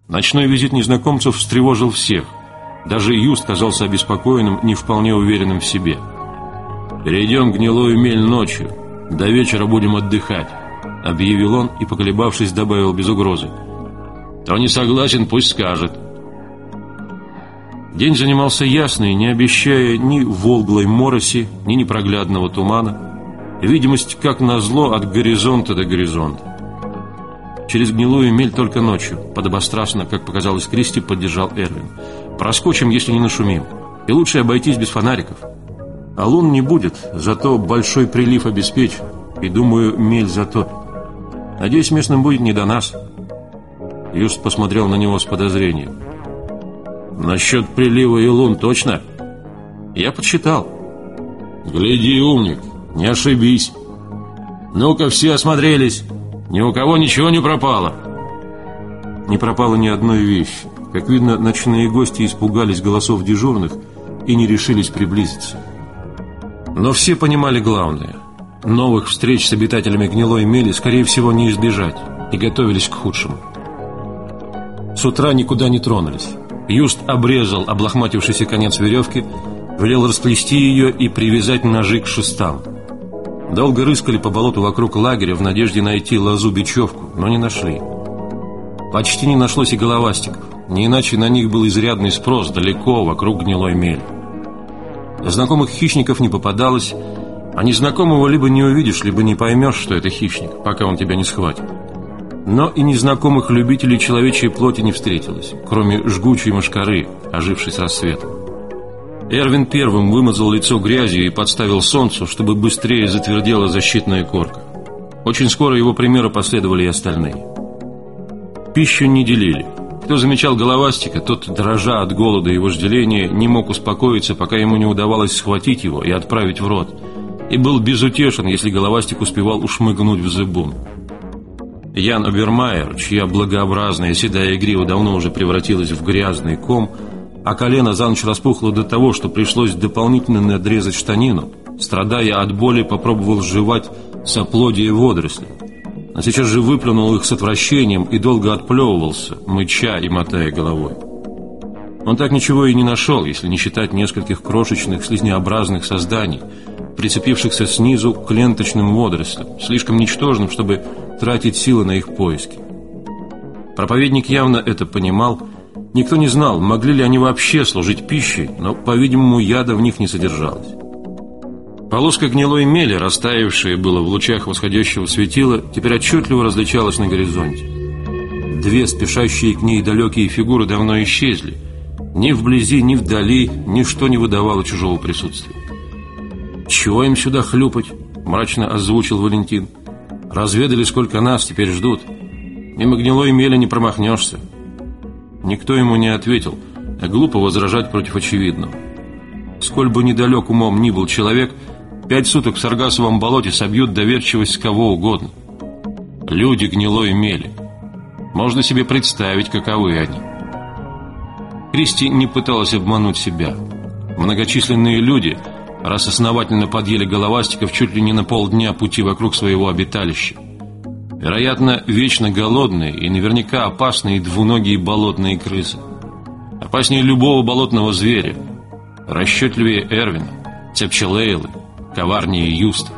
Ночной визит незнакомцев встревожил всех. Даже Юст казался обеспокоенным, не вполне уверенным в себе. «Перейдем гнилую мель ночью. До вечера будем отдыхать», — объявил он и, поколебавшись, добавил без угрозы: «Кто не согласен, пусть скажет». День занимался ясный, не обещая ни волглой мороси, ни непроглядного тумана. Видимость, как назло, от горизонта до горизонта. Через гнилую мель только ночью, подобострастно, как показалось Кристи, поддержал Эрвин. «Проскочим, если не нашумим. И лучше обойтись без фонариков. А лун не будет, зато большой прилив обеспечен. И, думаю, мель затопит. Надеюсь, местным будет не до нас». Юст посмотрел на него с подозрением. «Насчет прилива и лун точно?» «Я подсчитал». «Гляди, умник, не ошибись. Ну-ка, все осмотрелись. Ни у кого ничего не пропало». Не пропало ни одной вещи. Как видно, ночные гости испугались голосов дежурных и не решились приблизиться. Но все понимали главное: новых встреч с обитателями гнилой мели, скорее всего, не избежать, и готовились к худшему. С утра никуда не тронулись. Юст обрезал облохматившийся конец веревки, велел расплести ее и привязать ножи к шестам. Долго рыскали по болоту вокруг лагеря в надежде найти лозу-бечевку, но не нашли. Почти не нашлось и головастиков, не иначе на них был изрядный спрос далеко вокруг гнилой мели. Знакомых хищников не попадалось, а незнакомого либо не увидишь, либо не поймешь, что это хищник, пока он тебя не схватит. Но и незнакомых любителей человечьей плоти не встретилось, кроме жгучей мошкары, ожившей с рассветом. Эрвин первым вымазал лицо грязью и подставил солнцу, чтобы быстрее затвердела защитная корка. Очень скоро его примеру последовали и остальные. Пищу не делили. Кто замечал головастика, тот, дрожа от голода и вожделения, не мог успокоиться, пока ему не удавалось схватить его и отправить в рот, и был безутешен, если головастик успевал ушмыгнуть в зыбун. Ян Обермайер, чья благообразная седая грива давно уже превратилась в грязный ком, а колено за ночь распухло до того, что пришлось дополнительно надрезать штанину, страдая от боли, попробовал жевать соплодья водорослей. А сейчас же выплюнул их с отвращением и долго отплевывался, мыча и мотая головой. Он так ничего и не нашел, если не считать нескольких крошечных слизнеобразных созданий, прицепившихся снизу к ленточным водорослям, слишком ничтожным, чтобы тратить силы на их поиски. Проповедник явно это понимал. Никто не знал, могли ли они вообще служить пищей, но, по-видимому, яда в них не содержалось. Полоска гнилой мели, растаявшая было в лучах восходящего светила, теперь отчетливо различалась на горизонте. Две спешащие к ней далекие фигуры давно исчезли. Ни вблизи, ни вдали ничто не выдавало чужого присутствия. «Чего им сюда хлюпать?» – мрачно озвучил Валентин. «Разведали, сколько нас теперь ждут. Мимо гнилой мели не промахнешься». Никто ему не ответил, а глупо возражать против очевидного. Сколь бы недалек умом ни был человек, 5 суток в Саргассовом болоте собьют доверчивость кого угодно. Люди гнилой мели. Можно себе представить, каковы они. Кристи не пыталась обмануть себя. Многочисленные люди, раз основательно подъели головастиков чуть ли не на полдня пути вокруг своего обиталища. Вероятно, вечно голодные и наверняка опасные двуногие болотные крысы. Опаснее любого болотного зверя. Расчетливее Эрвина, цепче Лейлы, коварнее Юста.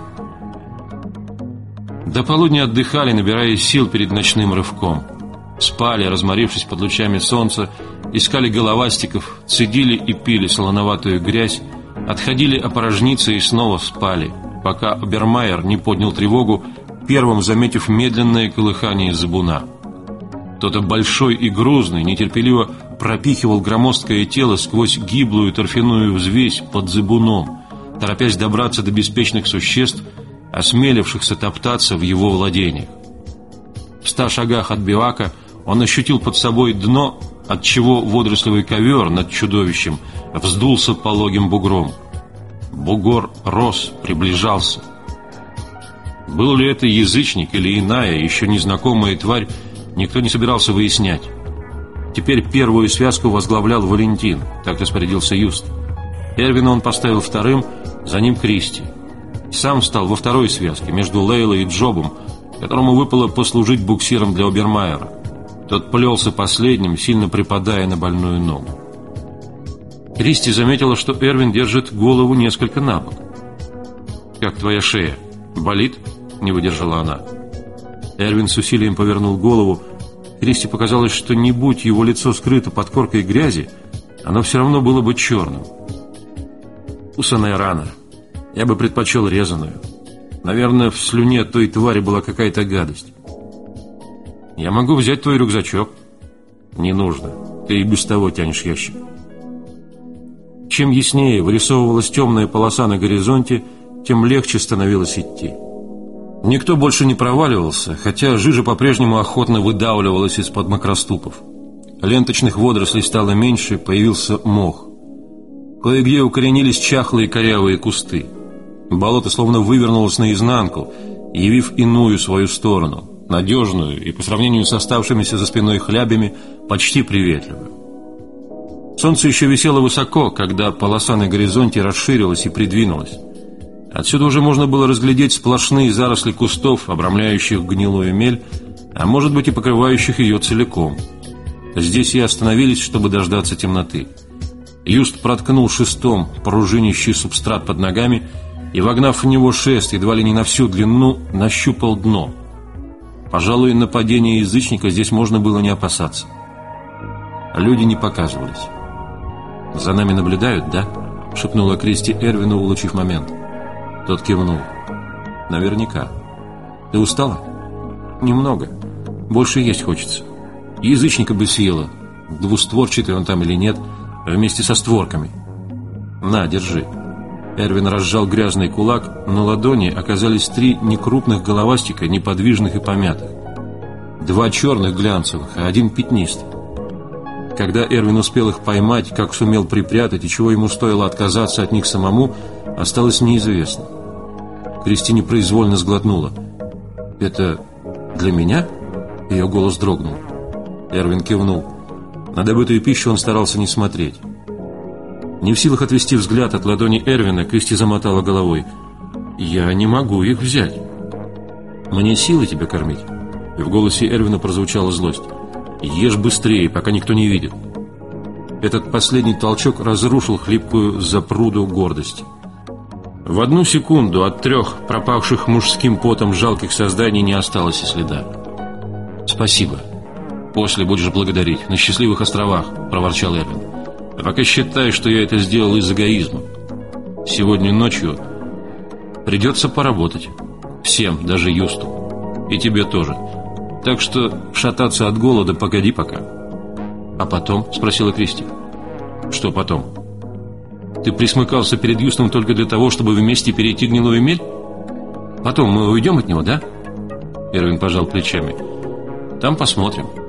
До полудня отдыхали, набирая сил перед ночным рывком. Спали, разморившись под лучами солнца, искали головастиков, цедили и пили солоноватую грязь, отходили опорожниться и снова спали, пока Обермайер не поднял тревогу, первым заметив медленное колыхание зыбуна. Кто-то большой и грузный нетерпеливо пропихивал громоздкое тело сквозь гиблую торфяную взвесь под зыбуном, торопясь добраться до беспечных существ, осмелившихся топтаться в его владениях. В 100 шагах от бивака он ощутил под собой дно, отчего водорослевый ковер над чудовищем вздулся пологим бугром. Бугор рос, приближался. Был ли это язычник или иная, еще незнакомая тварь, никто не собирался выяснять. Теперь первую связку возглавлял Валентин, так распорядился Юст. Эрвина он поставил вторым, за ним Кристи. Сам встал во второй связке между Лейлой и Джобом, которому выпало послужить буксиром для Обермайера. Тот плелся последним, сильно припадая на больную ногу. Кристи заметила, что Эрвин держит голову несколько на бок. «Как твоя шея? Болит?» — не выдержала она. Эрвин с усилием повернул голову. Кристи показалось, что не будь его лицо скрыто под коркой грязи, оно все равно было бы черным. «Кусаная рана. Я бы предпочел резаную. Наверное, в слюне той твари была какая-то гадость. Я могу взять твой рюкзачок». «Не нужно. Ты и без того тянешь ящик». Чем яснее вырисовывалась темная полоса на горизонте, тем легче становилось идти. Никто больше не проваливался, хотя жижа по-прежнему охотно выдавливалась из-под макроступов. Ленточных водорослей стало меньше, появился мох. Кое-где укоренились чахлые корявые кусты. Болото словно вывернулось наизнанку, явив иную свою сторону, надежную и, по сравнению с оставшимися за спиной хлябями, почти приветливую. Солнце еще висело высоко, когда полоса на горизонте расширилась и придвинулась. Отсюда уже можно было разглядеть сплошные заросли кустов, обрамляющих гнилую мель, а может быть и покрывающих ее целиком. Здесь и остановились, чтобы дождаться темноты. Юст проткнул шестом пружинящий субстрат под ногами и, вогнав в него шест едва ли не на всю длину, нащупал дно. Пожалуй, нападения язычника здесь можно было не опасаться. Люди не показывались. «За нами наблюдают, да?» — шепнула Кристи Эрвину, улучив момент. Тот кивнул. «Наверняка. Ты устала?» «Немного. Больше есть хочется. Язычника бы съела. Двустворчатый он там или нет, вместе со створками. На, держи». Эрвин разжал грязный кулак. На ладони оказались 3 некрупных головастика, неподвижных и помятых. 2 черных глянцевых, а 1 пятнистый. Когда Эрвин успел их поймать, как сумел припрятать и чего ему стоило отказаться от них самому, осталось неизвестно. Кристи непроизвольно сглотнула. «Это для меня?» Ее голос дрогнул. Эрвин кивнул. На добытую пищу он старался не смотреть. Не в силах отвести взгляд от ладони Эрвина, Кристи замотала головой. «Я не могу их взять». «Мне силы тебя кормить?» И в голосе Эрвина прозвучала злость. «Ешь быстрее, пока никто не видит». Этот последний толчок разрушил хлипкую запруду гордости. В одну секунду от 3 пропавших мужским потом жалких созданий не осталось и следа. «Спасибо. После будешь благодарить. На счастливых островах», — проворчал Эрвин. «А пока считай, что я это сделал из эгоизма. Сегодня ночью придется поработать. Всем, даже Юсту. И тебе тоже. Так что шататься от голода погоди пока». «А потом?» — спросила Кристи. «Что потом? Ты присмыкался перед Юстом только для того, чтобы вместе перейти гнилую мель? Потом мы уйдем от него, да?» Эрвин пожал плечами. «Там посмотрим».